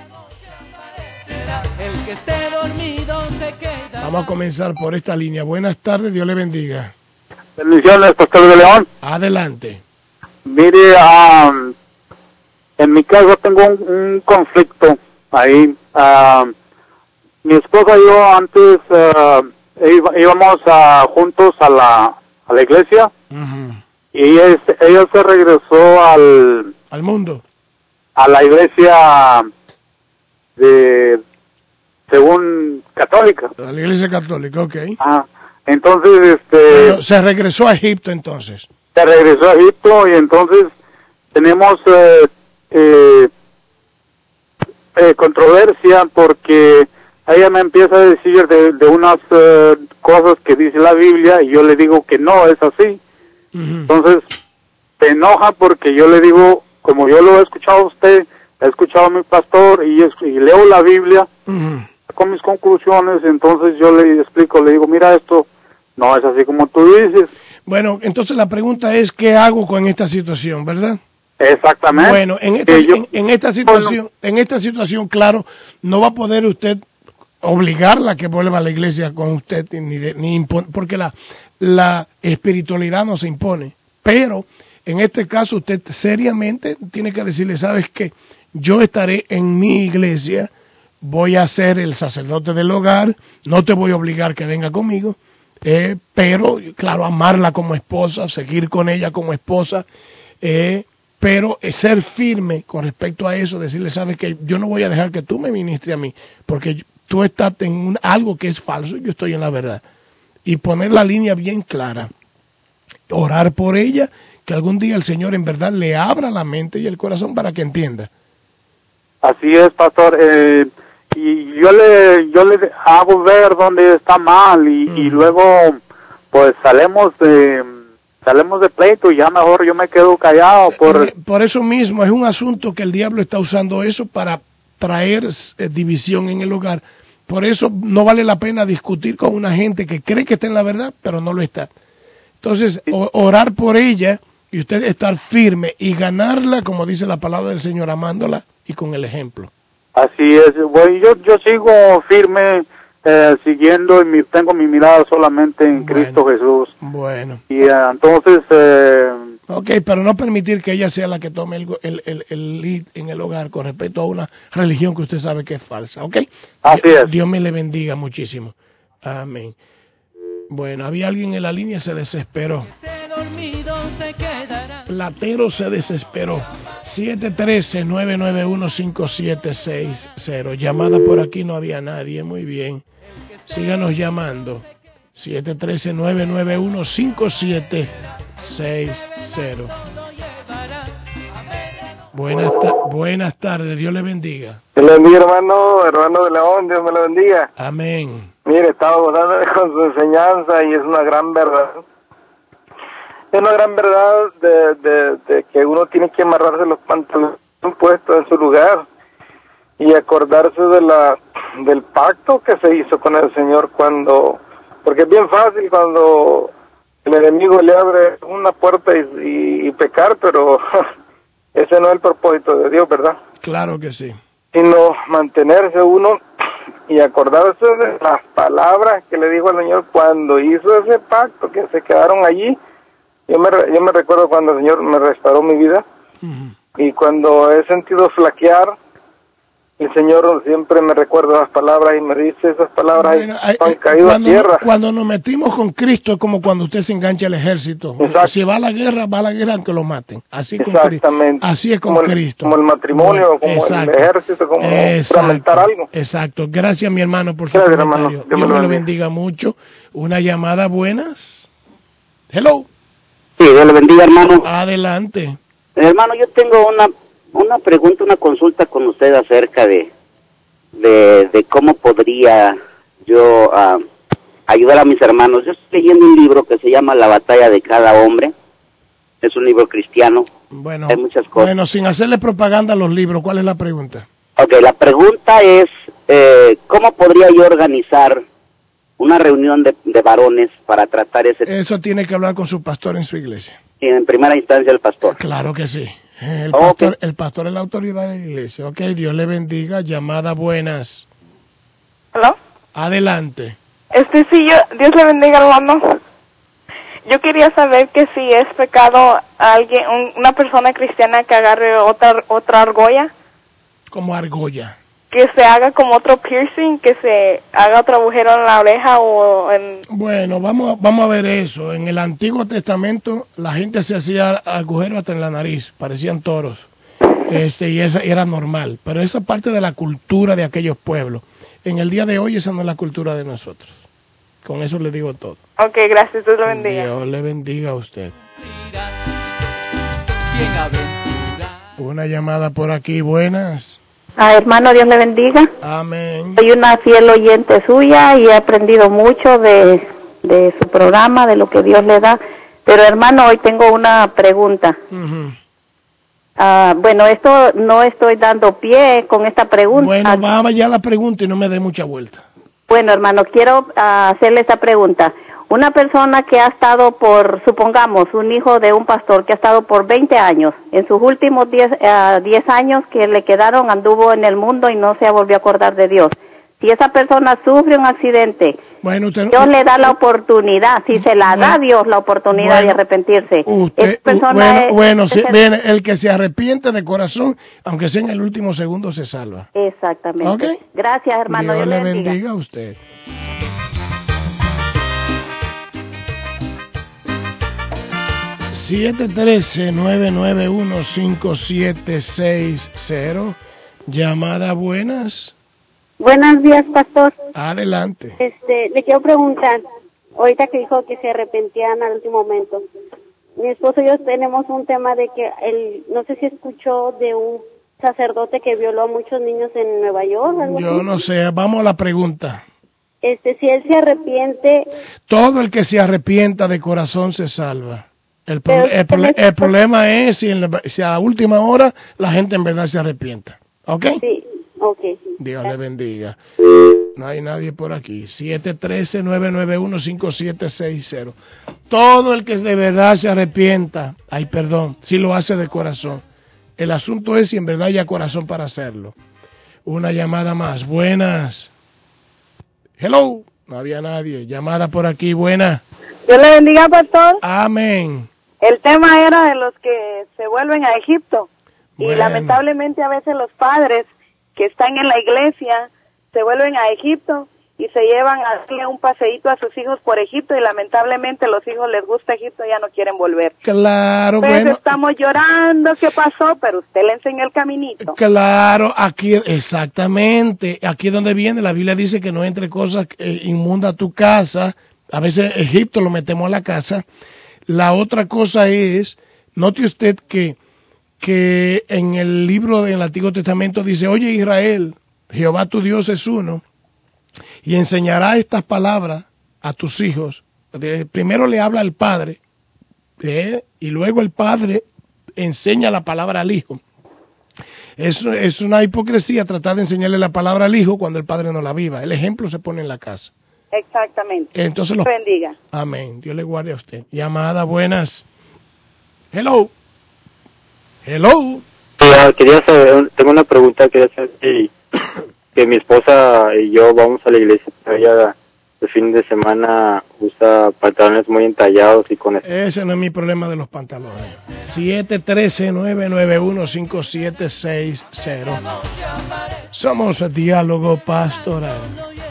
Vamos a comenzar por esta línea. Buenas tardes, Dios le bendiga. Bendiciones, Pastor de León. Adelante. Mire, um, en mi caso tengo un, un conflicto ahí. Uh, mi esposa y yo antes uh, íbamos uh, juntos a la a la iglesia. Uh-huh. Y ella, ella se regresó al al mundo, a la iglesia de según católica. A la iglesia católica, ok. Ah, entonces, este... Bueno, se regresó a Egipto, entonces. Se regresó a Egipto y entonces tenemos eh, eh, eh, controversia porque ella me empieza a decir de, de unas eh, cosas que dice la Biblia y yo le digo que no es así. Uh-huh. Entonces se enoja porque yo le digo, como yo lo he escuchado a usted, he escuchado a mi pastor y, y leo la Biblia, uh-huh, con mis conclusiones, entonces yo le explico, le digo, mira, esto no es así como tú dices. Bueno, entonces la pregunta es, ¿qué hago con esta situación, verdad? Exactamente. Bueno, en esta, yo, en, en esta situación, bueno, en esta situación, claro, no va a poder usted obligarla a que vuelva a la iglesia con usted, ni, de, ni impon, porque la, la espiritualidad no se impone, pero en este caso usted seriamente tiene que decirle, ¿sabes qué? Yo estaré en mi iglesia, voy a ser el sacerdote del hogar, no te voy a obligar que venga conmigo, eh, pero, claro, amarla como esposa, seguir con ella como esposa, eh, pero eh, ser firme con respecto a eso, decirle, ¿sabes qué? Yo no voy a dejar que tú me ministres a mí, porque tú estás en un, algo que es falso, yo estoy en la verdad. Y poner la línea bien clara, orar por ella, que algún día el Señor en verdad le abra la mente y el corazón para que entienda. Así es, pastor, eh, y yo le yo le hago ver dónde está mal y, mm. y luego pues salemos de salemos de pleito y ya mejor yo me quedo callado. Por, por eso mismo es un asunto que el diablo está usando eso para traer eh, división en el hogar. Por eso no vale la pena discutir con una gente que cree que está en la verdad, pero no lo está. Entonces, sí, orar por ella y usted estar firme y ganarla, como dice la palabra del Señor, amándola y con el ejemplo. Así es. Bueno, yo, yo sigo firme, eh, siguiendo, y mi, tengo mi mirada solamente en bueno, Cristo Jesús. Bueno. Y uh, entonces... Eh, Ok, pero no permitir que ella sea la que tome el, el, el, el lead en el hogar con respecto a una religión que usted sabe que es falsa, ¿ok? Así Dios, es. Dios me le bendiga muchísimo. Amén. Bueno, había alguien en la línea, se desesperó. Platero se desesperó. siete uno tres, nueve nueve uno, cinco siete seis cero. Llamada por aquí, no había nadie, muy bien. Síganos llamando. siete uno tres, nueve nueve uno, cinco siete seis cero. Buenas, ta buenas tardes, Dios le bendiga. Dios le bendiga, hermano, hermano de León, Dios me lo bendiga. Amén. Mire, estaba gozando con su enseñanza y es una gran verdad. Es una gran verdad de, de, de que uno tiene que amarrarse los pantalones puestos en su lugar y acordarse de la del pacto que se hizo con el Señor cuando... Porque es bien fácil cuando el enemigo le abre una puerta y, y, y pecar, pero ese no es el propósito de Dios, ¿verdad? Claro que sí. Sino mantenerse uno y acordarse de las palabras que le dijo al Señor cuando hizo ese pacto, que se quedaron allí. Yo me, yo me recuerdo cuando el Señor me restauró mi vida, uh-huh, y cuando he sentido flaquear, el Señor siempre me recuerda las palabras y me dice esas palabras, bueno, y han caído cuando, a tierra. Cuando nos metimos con Cristo es como cuando usted se engancha al ejército. Exacto. Si va a la guerra, va a la guerra aunque lo maten. Así con Exactamente. Así es con como el, Cristo. Como el matrimonio, bueno, como exacto, el ejército, como fragmentar algo. Exacto. Gracias, mi hermano, por su Gracias, comentario. Hermano. Dios, Dios me lo bendiga mucho. Una llamada, buenas. Hello. Sí, Dios le bendiga, hermano. Adelante. Hermano, yo tengo una una pregunta, una consulta con usted acerca de de, de cómo podría yo uh, ayudar a mis hermanos. Yo estoy leyendo un libro que se llama La batalla de cada hombre. Es un libro cristiano. Bueno, hay muchas cosas. Bueno, sin hacerle propaganda a los libros, ¿cuál es la pregunta? Ok, la pregunta es, eh, ¿cómo podría yo organizar una reunión de, de varones para tratar ese tema? Eso tiene que hablar con su pastor en su iglesia. Y en primera instancia el pastor. Claro que sí. El okay. pastor, el pastor es la autoridad de la iglesia. Ok, Dios le bendiga. Llamada buenas. ¿Aló? Adelante. Este sí, yo, Dios le bendiga, hermano. Yo quería saber que si es pecado alguien, un, una persona cristiana que agarre otra otra argolla. Como argolla. Que se haga como otro piercing, que se haga otro agujero en la oreja o en... Bueno, vamos, vamos a ver eso. En el Antiguo Testamento la gente se hacía agujeros hasta en la nariz, parecían toros. Este, y esa era normal. Pero esa parte de la cultura de aquellos pueblos. En el día de hoy esa no es la cultura de nosotros. Con eso le digo todo. Ok, gracias, Dios le bendiga. Dios le bendiga a usted. Una llamada por aquí, buenas. Ah, hermano, Dios le bendiga. Amén. Soy una fiel oyente suya y he aprendido mucho de, de su programa, de lo que Dios le da. Pero hermano, hoy tengo una pregunta. Uh-huh. Ah, bueno, esto no estoy dando pie con esta pregunta. Bueno, va ya la pregunta y no me dé mucha vuelta. Bueno, hermano, quiero uh, hacerle esta pregunta. Una persona que ha estado por, supongamos, un hijo de un pastor que ha estado por veinte años, en sus últimos diez, uh, diez años que le quedaron anduvo en el mundo y no se volvió a acordar de Dios. Si esa persona sufre un accidente, bueno, usted, Dios le da la oportunidad, si se la da Dios la oportunidad bueno, de arrepentirse. Usted, persona bueno, es, bueno si, el, bien, el que se arrepiente de corazón, aunque sea en el último segundo, se salva. Exactamente. ¿Okay? Gracias, hermano. Dios, Dios le bendiga. bendiga a usted. siete uno tres, nueve nueve uno, cinco siete seis cero. Llamada buenas. Buenos días, pastor. Adelante. Este, le quiero preguntar, ahorita que dijo que se arrepentían al último momento. Mi esposo y yo tenemos un tema de que él, no sé si escuchó de un sacerdote que violó a muchos niños en Nueva York. ¿Algo yo así? No sé, vamos a la pregunta. Este, si él se arrepiente. Todo el que se arrepienta de corazón se salva. El, pro, el, pro, el problema es si, en la, si a la última hora la gente en verdad se arrepienta. ¿Ok? Sí, ok. Dios le bendiga. No hay nadie por aquí. siete uno tres, nueve nueve uno, cinco siete seis cero. Todo el que de verdad se arrepienta, ay perdón, si lo hace de corazón. El asunto es si en verdad haya corazón para hacerlo. Una llamada más. Buenas. Hello. No había nadie. Llamada por aquí. Buena. Dios le bendiga, pastor. Amén. El tema era de los que se vuelven a Egipto. Bueno. Y lamentablemente a veces los padres que están en la iglesia se vuelven a Egipto y se llevan a darle un paseíto a sus hijos por Egipto y lamentablemente los hijos les gusta Egipto y ya no quieren volver. Claro, pues bueno. estamos llorando, ¿qué pasó? Pero usted le enseñó el caminito. Claro, aquí, exactamente, aquí es donde viene, la Biblia dice que no entre cosas eh, inmundas a tu casa, a veces Egipto lo metemos a la casa. La otra cosa es, note usted que, que en el libro del Antiguo Testamento dice, oye Israel, Jehová tu Dios es uno, y enseñará estas palabras a tus hijos. Primero le habla al padre, ¿eh? Y luego el padre enseña la palabra al hijo. Es, es una hipocresía tratar de enseñarle la palabra al hijo cuando el padre no la viva. El ejemplo se pone en la casa. Exactamente. Entonces los... bendiga. Amén. Dios le guarde a usted. Llamada, buenas. Hello. Hello. Yeah, quería saber, tengo una pregunta, quería saber si, que mi esposa y yo vamos a la iglesia, ella el fin de semana usa pantalones muy entallados y con eso. Ese no es mi problema de los pantalones. siete uno tres, nueve nueve uno, cinco siete seis cero. Somos Diálogo Pastoral.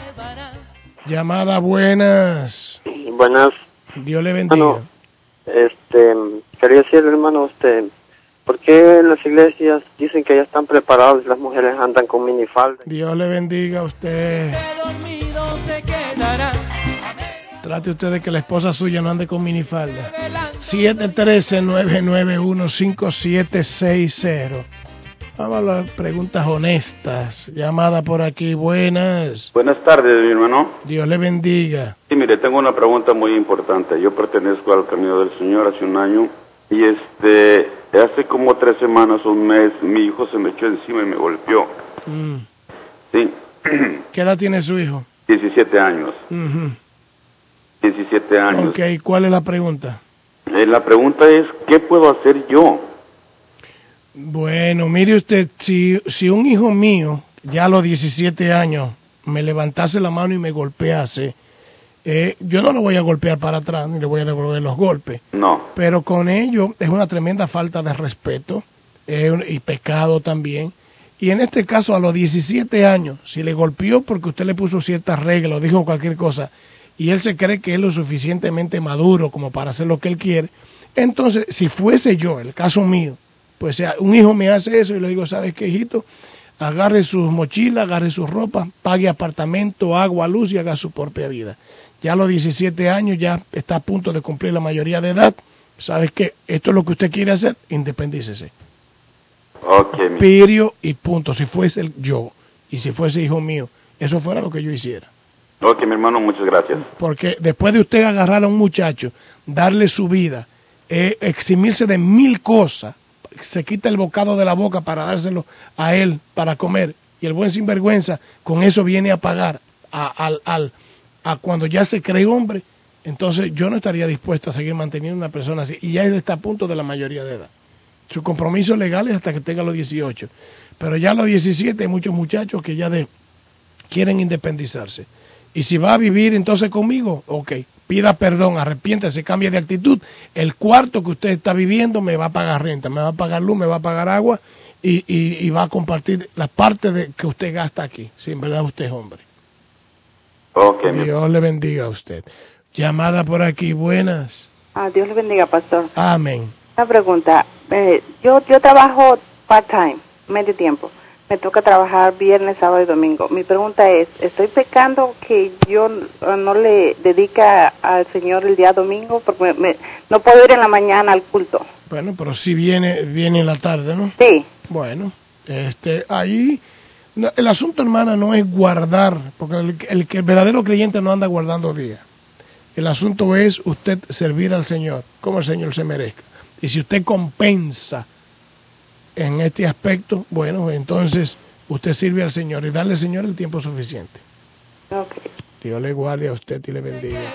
Llamada, buenas. Buenas. Dios le bendiga. Bueno, este, quería decir, hermano, usted, ¿por qué en las iglesias dicen que ya están preparados y las mujeres andan con minifalda? Dios le bendiga a usted. Trate usted de que la esposa suya no ande con minifalda. siete uno tres, nueve nueve uno, cinco siete seis cero. Vamos a las preguntas honestas. Llamada por aquí, buenas. Buenas tardes, mi hermano. Dios le bendiga. Sí, mire, tengo una pregunta muy importante. Yo pertenezco al Camino del Señor hace un año y este, hace como tres semanas o un mes, mi hijo se me echó encima y me golpeó. Mm. Sí. ¿Qué edad tiene su hijo? diecisiete años. Uh-huh. diecisiete años. Ok, ¿cuál es la pregunta? Eh, la pregunta es, ¿qué puedo hacer yo? Bueno, mire usted, si, si un hijo mío, ya a los diecisiete años, me levantase la mano y me golpease, eh, yo no lo voy a golpear para atrás, ni le voy a devolver los golpes. No. Pero con ello es una tremenda falta de respeto eh, y pecado también. Y en este caso, a los diecisiete años, si le golpeó porque usted le puso ciertas reglas o dijo cualquier cosa, y él se cree que es lo suficientemente maduro como para hacer lo que él quiere, entonces, si fuese yo, el caso mío, pues sea, un hijo me hace eso y le digo, ¿sabes qué, hijito? Agarre sus mochilas, agarre sus ropas, pague apartamento, agua, luz y haga su propia vida. Ya a los diecisiete años ya está a punto de cumplir la mayoría de edad. ¿Sabes qué? Esto es lo que usted quiere hacer, independícese. Okay, Pirio y punto. Si fuese el yo y si fuese hijo mío, eso fuera lo que yo hiciera. Ok, mi hermano, muchas gracias. Porque después de usted agarrar a un muchacho, darle su vida, eh, eximirse de mil cosas, se quita el bocado de la boca para dárselo a él para comer, y el buen sinvergüenza con eso viene a pagar a, al, al, a cuando ya se cree hombre, entonces yo no estaría dispuesto a seguir manteniendo una persona así, y ya él está a punto de la mayoría de edad. Su compromiso legal es hasta que tenga los dieciocho, pero ya a los diecisiete hay muchos muchachos que ya de, quieren independizarse, y si va a vivir entonces conmigo, ok, pida perdón, arrepiéntase, cambie de actitud. El cuarto que usted está viviendo me va a pagar renta, me va a pagar luz, me va a pagar agua y, y, y va a compartir la parte de que usted gasta aquí. Si en verdad usted es hombre. Okay, Dios le bendiga a usted. Llamada por aquí, buenas. Ah, Dios le bendiga, pastor. Amén. Una pregunta. Eh, yo, yo trabajo part-time, medio tiempo. Me toca trabajar viernes, sábado y domingo. Mi pregunta es, ¿estoy pecando que yo no le dedica al Señor el día domingo? Porque me, me, no puedo ir en la mañana al culto. Bueno, pero si viene viene en la tarde, ¿no? Sí. Bueno, este, ahí, no, el asunto, hermana, no es guardar, porque el, el, el verdadero creyente no anda guardando días. El asunto es usted servir al Señor, como el Señor se merezca. Y si usted compensa en este aspecto, bueno, entonces usted sirve al Señor y darle al Señor el tiempo suficiente. Okay. Dios le guarde a usted y le bendiga.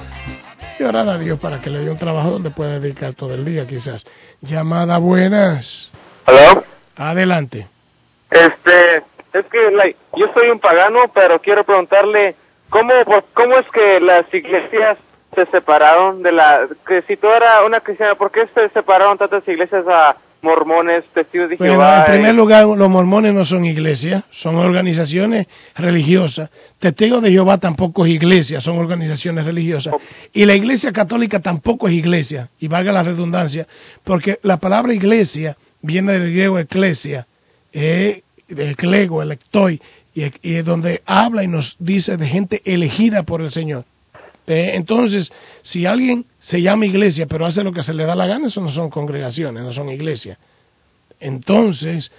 Y orar a Dios para que le dé un trabajo donde pueda dedicar todo el día, quizás. Llamada, buenas. ¿Aló? Adelante. Este, es que like, yo soy un pagano, pero quiero preguntarle, ¿cómo, cómo es que las iglesias se separaron de la... que si tú eras una cristiana, ¿por qué se separaron tantas iglesias a mormones, testigos de Bueno, Jehová? en primer lugar, los mormones no son iglesias, son organizaciones religiosas. Testigos de Jehová tampoco es iglesia, son organizaciones religiosas. Y la iglesia católica tampoco es iglesia, y valga la redundancia, porque la palabra iglesia viene del griego eclesia, eh, del clego, electoi, y, y es donde habla y nos dice de gente elegida por el Señor. Eh, entonces, si alguien se llama iglesia, pero hace lo que se le da la gana, eso no son congregaciones, no son iglesias. Entonces,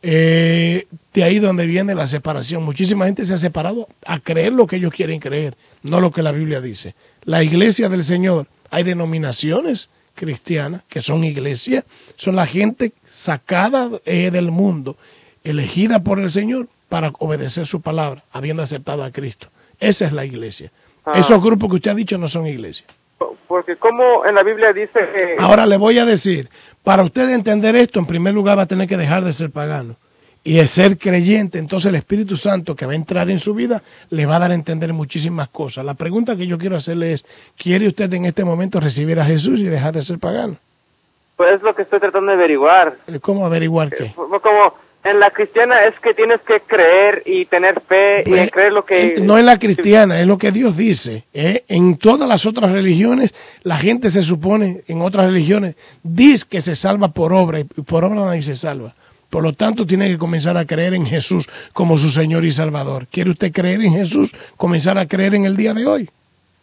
eh, de ahí donde viene la separación. Muchísima gente se ha separado a creer lo que ellos quieren creer, no lo que la Biblia dice. La iglesia del Señor, hay denominaciones cristianas que son iglesias, son la gente sacada eh, del mundo, elegida por el Señor para obedecer su palabra, habiendo aceptado a Cristo. Esa es la iglesia. Ah. Esos grupos que usted ha dicho no son iglesias. Porque como en la Biblia dice que... Ahora le voy a decir, para usted entender esto, en primer lugar va a tener que dejar de ser pagano y de ser creyente. Entonces el Espíritu Santo que va a entrar en su vida le va a dar a entender muchísimas cosas. La pregunta que yo quiero hacerle es, ¿quiere usted en este momento recibir a Jesús y dejar de ser pagano? Pues es lo que estoy tratando de averiguar. ¿Cómo averiguar qué? Como en la cristiana es que tienes que creer y tener fe pues, y en creer lo que... No en la cristiana, es lo que Dios dice. ¿eh? En todas las otras religiones, la gente se supone, en otras religiones, dice que se salva por obra, y por obra nadie se salva. Por lo tanto, tiene que comenzar a creer en Jesús como su Señor y Salvador. ¿Quiere usted creer en Jesús? Comenzar a creer en el día de hoy.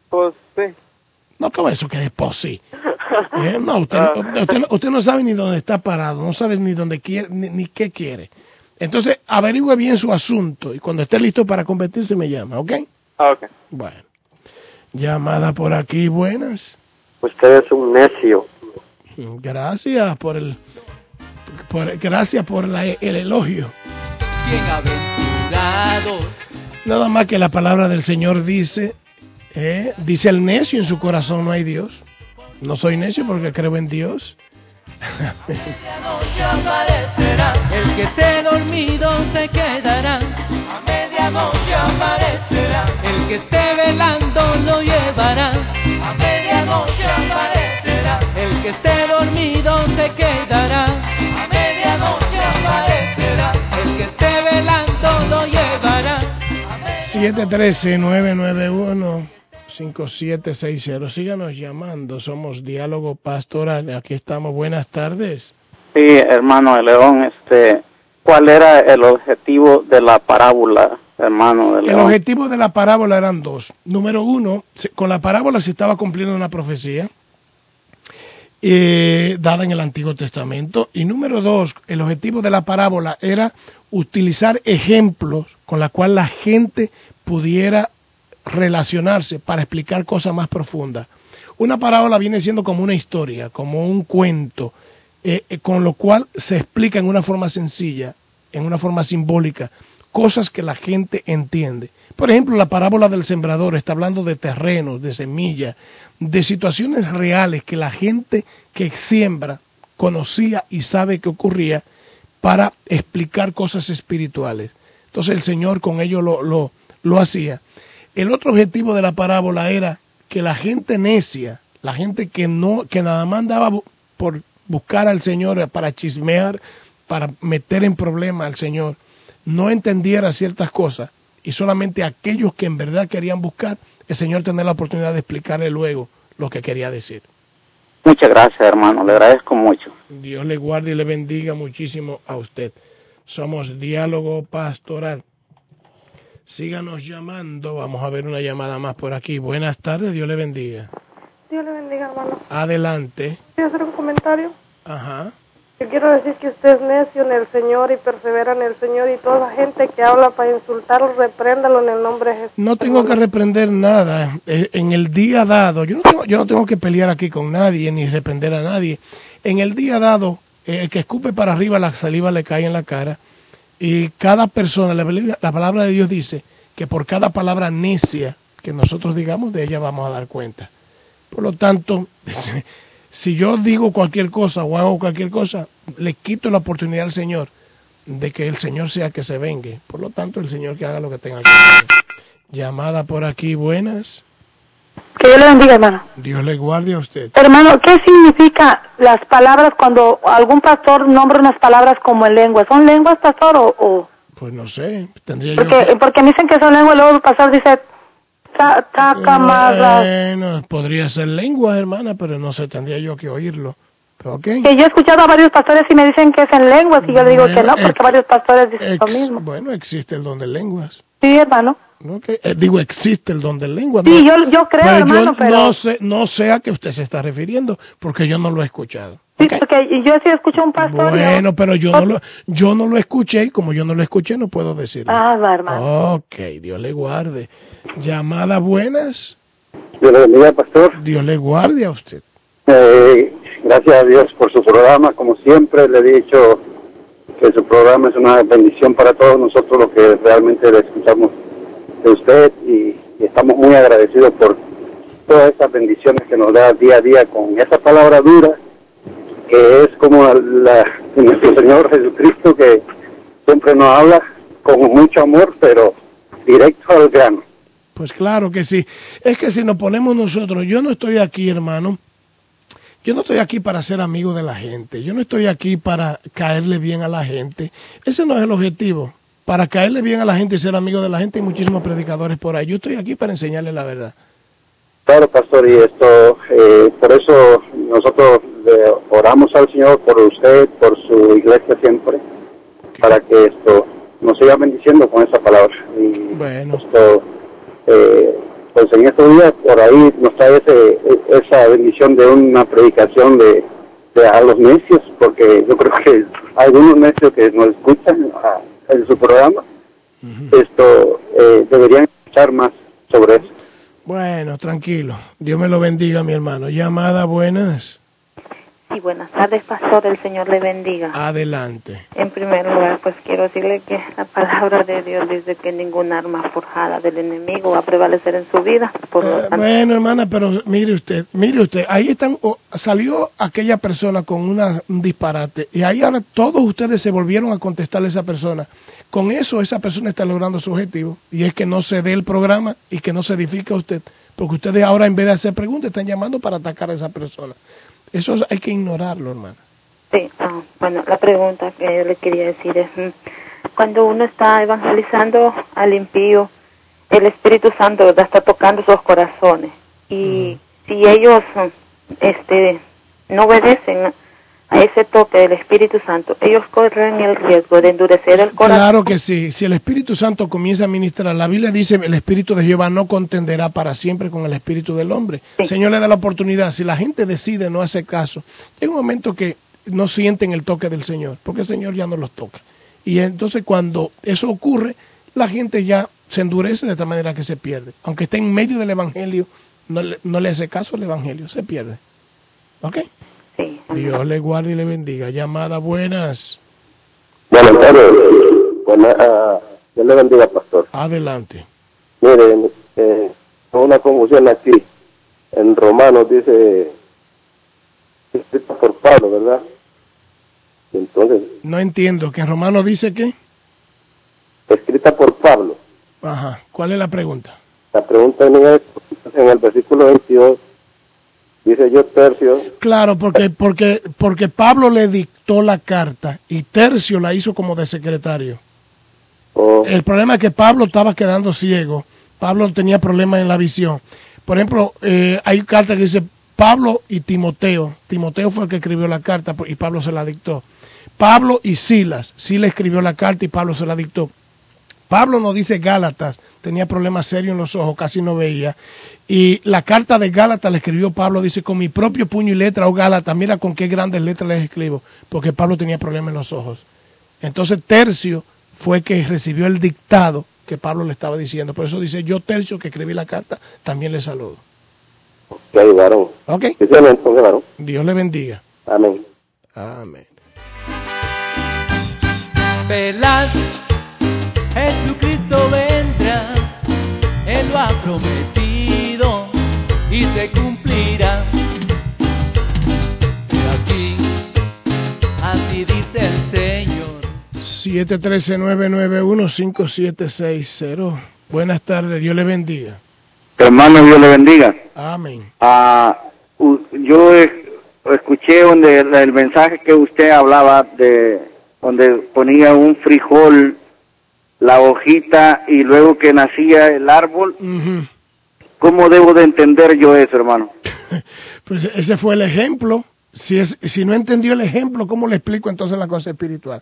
Pues sí. No, ¿cómo eso que es pues sí? Eh, no, usted, usted, usted, usted no sabe ni dónde está parado, no sabe ni dónde quiere, ni, ni qué quiere. Entonces, averigüe bien su asunto y cuando esté listo para convertirse me llama, ¿ok? Ah, ok. Bueno. Llamada por aquí, buenas. Usted es un necio. Gracias por el... Por, gracias por la, el elogio. Bienaventurados. Nada más que la palabra del Señor dice, eh, dice el necio en su corazón no hay Dios. No soy necio porque creo en Dios. Medianoche aparecerá, el que esté dormido se quedará. A medianoche aparecerá, el que esté velando lo llevará. A medianoche aparecerá, el que esté dormido se quedará. A medianoche aparecerá, el que esté velando lo llevará. siete uno tres, nueve nueve uno, cinco siete seis cero. Síganos llamando, somos Diálogo Pastoral. Aquí estamos, buenas tardes. Sí, hermano de León, este, ¿cuál era el objetivo de la parábola, hermano de León? El objetivo de la parábola eran dos. Número uno, con la parábola se estaba cumpliendo una profecía eh, dada en el Antiguo Testamento. Y número dos, el objetivo de la parábola era utilizar ejemplos con la cual la gente pudiera relacionarse para explicar cosas más profundas. Una parábola viene siendo como una historia, como un cuento, eh, eh, con lo cual se explica en una forma sencilla, en una forma simbólica, cosas que la gente entiende. Por ejemplo, la parábola del sembrador está hablando de terrenos, de semillas, de situaciones reales que la gente que siembra conocía y sabe que ocurría para explicar cosas espirituales. Entonces el Señor con ello lo, lo, lo hacía. El otro objetivo de la parábola era que la gente necia, la gente que no, que nada más andaba por buscar al Señor para chismear, para meter en problema al Señor, no entendiera ciertas cosas y solamente aquellos que en verdad querían buscar, el Señor tener la oportunidad de explicarle luego lo que quería decir. Muchas gracias, hermano, le agradezco mucho. Dios le guarde y le bendiga muchísimo a usted. Somos Diálogo Pastoral. Síganos llamando, vamos a ver una llamada más por aquí. Buenas tardes, Dios le bendiga. Dios le bendiga, hermano. Adelante. ¿Quiero hacer un comentario? Ajá. Yo quiero decir que usted es necio en el Señor y persevera en el Señor, y toda gente que habla para insultarlo, repréndalo en el nombre de Jesús. No tengo que reprender nada. En el día dado, yo no tengo, yo no tengo que pelear aquí con nadie ni reprender a nadie. En el día dado, el que escupe para arriba la saliva le cae en la cara. Y cada persona, la, la palabra de Dios dice que por cada palabra necia que nosotros digamos, de ella vamos a dar cuenta. Por lo tanto, si yo digo cualquier cosa o hago cualquier cosa, le quito la oportunidad al Señor de que el Señor sea que se vengue. Por lo tanto, el Señor que haga lo que tenga que hacer. Llamada por aquí, buenas. Que Dios le bendiga, hermano. Dios le guarde a usted. Hermano, ¿qué significa las palabras cuando algún pastor nombra unas palabras como en lengua? ¿Son lenguas, pastor, o...? o? Pues no sé, tendría porque, yo que... Porque me dicen que son lenguas, luego el pastor dice... Bueno, podría ser lengua, hermana, pero no sé, tendría yo que oírlo. Okay. Que yo he escuchado a varios pastores y me dicen que es en lenguas, y yo bueno, digo que no, porque ex, varios pastores dicen ex, lo mismo. Bueno, existe el don de lenguas. Sí, hermano. Okay. Eh, digo, existe el don de lenguas. Sí, no, yo, yo creo, pero hermano, yo pero... No sé, no sé a qué usted se está refiriendo, porque yo no lo he escuchado. Sí, ¿Okay? porque yo sí escucho a un pastor. Bueno, yo... pero yo no, lo, yo no lo escuché, y como yo no lo escuché, no puedo decirlo. Ah, va, hermano. Ok, Dios le guarde. Llamadas buenas. Dios le bendiga, pastor. Dios le guarde a usted. Eh, gracias a Dios por su programa. Como siempre le he dicho que su programa es una bendición para todos nosotros, lo que realmente le escuchamos de usted, y, y estamos muy agradecidos por todas esas bendiciones que nos da día a día con esa palabra dura, que es como la de nuestro Señor Jesucristo, que siempre nos habla con mucho amor, pero directo al grano. Pues claro que sí. Es que si nos ponemos nosotros, yo no estoy aquí, hermano, yo no estoy aquí para ser amigo de la gente, yo no estoy aquí para caerle bien a la gente. Ese no es el objetivo. Para caerle bien a la gente y ser amigo de la gente hay muchísimos predicadores por ahí. Yo estoy aquí para enseñarle la verdad. Claro, pastor, y esto, eh, por eso nosotros le oramos al Señor por usted, por su iglesia siempre, okay, para que esto nos siga bendiciendo con esa palabra. Y bueno. esto, eh, pues en estos días por ahí nos trae ese, esa bendición de una predicación de, de a los necios, porque yo creo que algunos necios que nos escuchan a, en su programa, uh-huh. esto eh, deberían escuchar más sobre eso. Bueno, tranquilo. Dios me lo bendiga, mi hermano. Llamada, buenas. Sí, buenas tardes, pastor. El Señor le bendiga. Adelante. En primer lugar, pues quiero decirle que la palabra de Dios dice que ninguna arma forjada del enemigo va a prevalecer en su vida. Por lo tanto, uh, bueno, hermana, pero mire usted, mire usted, ahí están, oh, salió aquella persona con una, un disparate, y ahí ahora todos ustedes se volvieron a contestarle a esa persona. Con eso, esa persona está logrando su objetivo, y es que no se dé el programa y que no se edifique a usted, porque ustedes ahora, en vez de hacer preguntas, están llamando para atacar a esa persona. Eso hay que ignorarlo, hermano. Sí, uh, bueno, la pregunta que yo le quería decir es, cuando uno está evangelizando al impío, el Espíritu Santo, ¿verdad?, está tocando sus corazones, y mm. si ellos este, no obedecen a ese toque del Espíritu Santo, ellos corren el riesgo de endurecer el corazón. Claro que sí. Si el Espíritu Santo comienza a ministrar, la Biblia dice, el Espíritu de Jehová no contenderá para siempre con el Espíritu del hombre. Sí. El Señor le da la oportunidad. Si la gente decide no hacer caso, hay un momento que no sienten el toque del Señor, porque el Señor ya no los toca. Y entonces cuando eso ocurre, la gente ya se endurece de tal manera que se pierde. Aunque esté en medio del Evangelio, no le, no le hace caso al Evangelio, se pierde. ¿Ok? Sí. Dios le guarde y le bendiga. Llamada, buenas. Buenas tardes. Buena, uh, Dios le bendiga, pastor. Adelante. Miren, eh, una confusión aquí. En Romanos dice, escrita por Pablo, ¿verdad? Entonces. No entiendo. ¿Que en Romanos dice qué? Escrita por Pablo. Ajá. ¿Cuál es la pregunta? La pregunta en el, en el versículo veintidós. Dice yo Tercio. Claro, porque porque porque Pablo le dictó la carta y Tercio la hizo como de secretario. Oh. El problema es que Pablo estaba quedando ciego. Pablo tenía problemas en la visión. Por ejemplo, eh, hay cartas que dice Pablo y Timoteo. Timoteo fue el que escribió la carta y Pablo se la dictó. Pablo y Silas. Silas escribió la carta y Pablo se la dictó. Pablo no dice Gálatas, tenía problemas serios en los ojos, casi no veía. Y la carta de Gálatas la escribió Pablo, dice, con mi propio puño y letra, oh Gálatas, mira con qué grandes letras les escribo, porque Pablo tenía problemas en los ojos. Entonces Tercio fue que recibió el dictado que Pablo le estaba diciendo. Por eso dice, yo Tercio, que escribí la carta, también le saludo. Ok, varón. Ok. Entonces, varón. Dios le bendiga. Amén. Amén. Velas. Jesucristo vendrá, Él lo ha prometido y se cumplirá. Pero aquí, así dice el Señor. siete uno tres, nueve nueve uno, cinco siete seis cero. Buenas tardes, Dios le bendiga. Hermano, Dios le bendiga. Amén. Ah, uh, yo escuché donde el, el mensaje que usted hablaba de donde ponía un frijol, la hojita y luego que nacía el árbol. Uh-huh. ¿Cómo debo de entender yo eso, hermano? Pues ese fue el ejemplo. Si es, si no entendió el ejemplo, ¿cómo le explico entonces la cosa espiritual?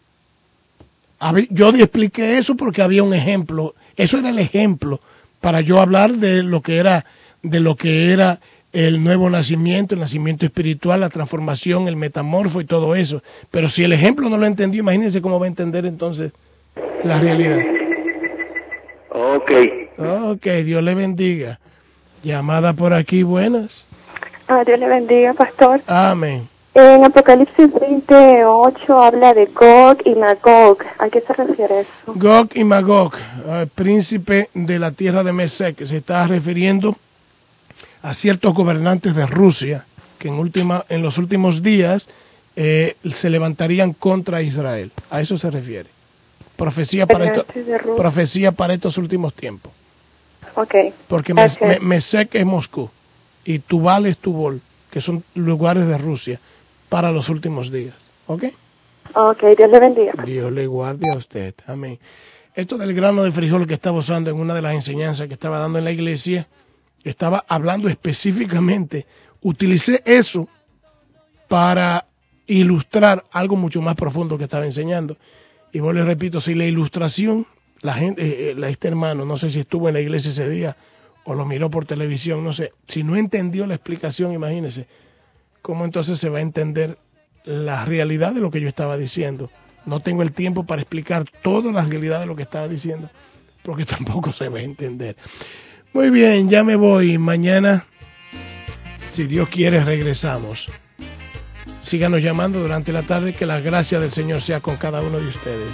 Yo expliqué eso porque había un ejemplo. Eso era el ejemplo para yo hablar de lo que era, de lo que era el nuevo nacimiento, el nacimiento espiritual, la transformación, el metamorfo y todo eso. Pero si el ejemplo no lo entendió, imagínense cómo va a entender entonces la realidad. Ok. Ok, Dios le bendiga. Llamada por aquí, buenas. Ah, Dios le bendiga, pastor. Amén. En Apocalipsis veintiocho habla de Gog y Magog. ¿A qué se refiere eso? Gog y Magog, uh, príncipe de la tierra de Mesec, se está refiriendo a ciertos gobernantes de Rusia que en, última, en los últimos días eh, se levantarían contra Israel. A eso se refiere. Profecía para, esto, profecía para estos últimos tiempos. Okay. Porque okay. Mesec es Moscú y Tubal es Tubol, que son lugares de Rusia para los últimos días. ¿Ok? Ok, Dios le bendiga. Dios le guarde a usted. Amén. Esto del grano de frijol que estaba usando en una de las enseñanzas que estaba dando en la iglesia, estaba hablando específicamente, utilicé eso para ilustrar algo mucho más profundo que estaba enseñando. Y vos le repito, si la ilustración, la gente, eh, este hermano, no sé si estuvo en la iglesia ese día o lo miró por televisión, no sé. Si no entendió la explicación, imagínese cómo entonces se va a entender la realidad de lo que yo estaba diciendo. No tengo el tiempo para explicar toda la realidad de lo que estaba diciendo, porque tampoco se va a entender. Muy bien, ya me voy. Mañana, si Dios quiere, regresamos. Síganos llamando durante la tarde, que la gracia del Señor sea con cada uno de ustedes.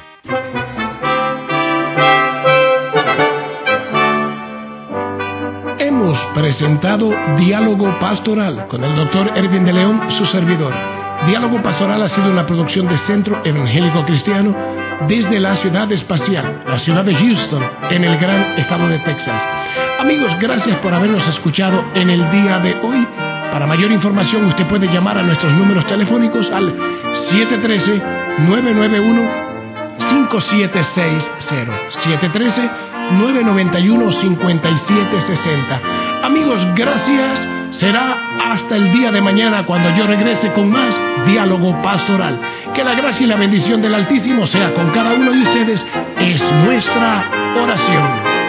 Hemos presentado Diálogo Pastoral con el doctor Erwin de León, su servidor. Diálogo Pastoral ha sido una producción de Centro Evangélico Cristiano desde la ciudad espacial, la ciudad de Houston, en el gran estado de Texas. Amigos, gracias por habernos escuchado en el día de hoy. Para mayor información, usted puede llamar a nuestros números telefónicos al siete uno tres, nueve nueve uno, cinco siete seis cero, siete uno tres, nueve nueve uno, cinco siete seis cero. Amigos, gracias. Será hasta el día de mañana cuando yo regrese con más Diálogo Pastoral. Que la gracia y la bendición del Altísimo sea con cada uno de ustedes. Es nuestra oración.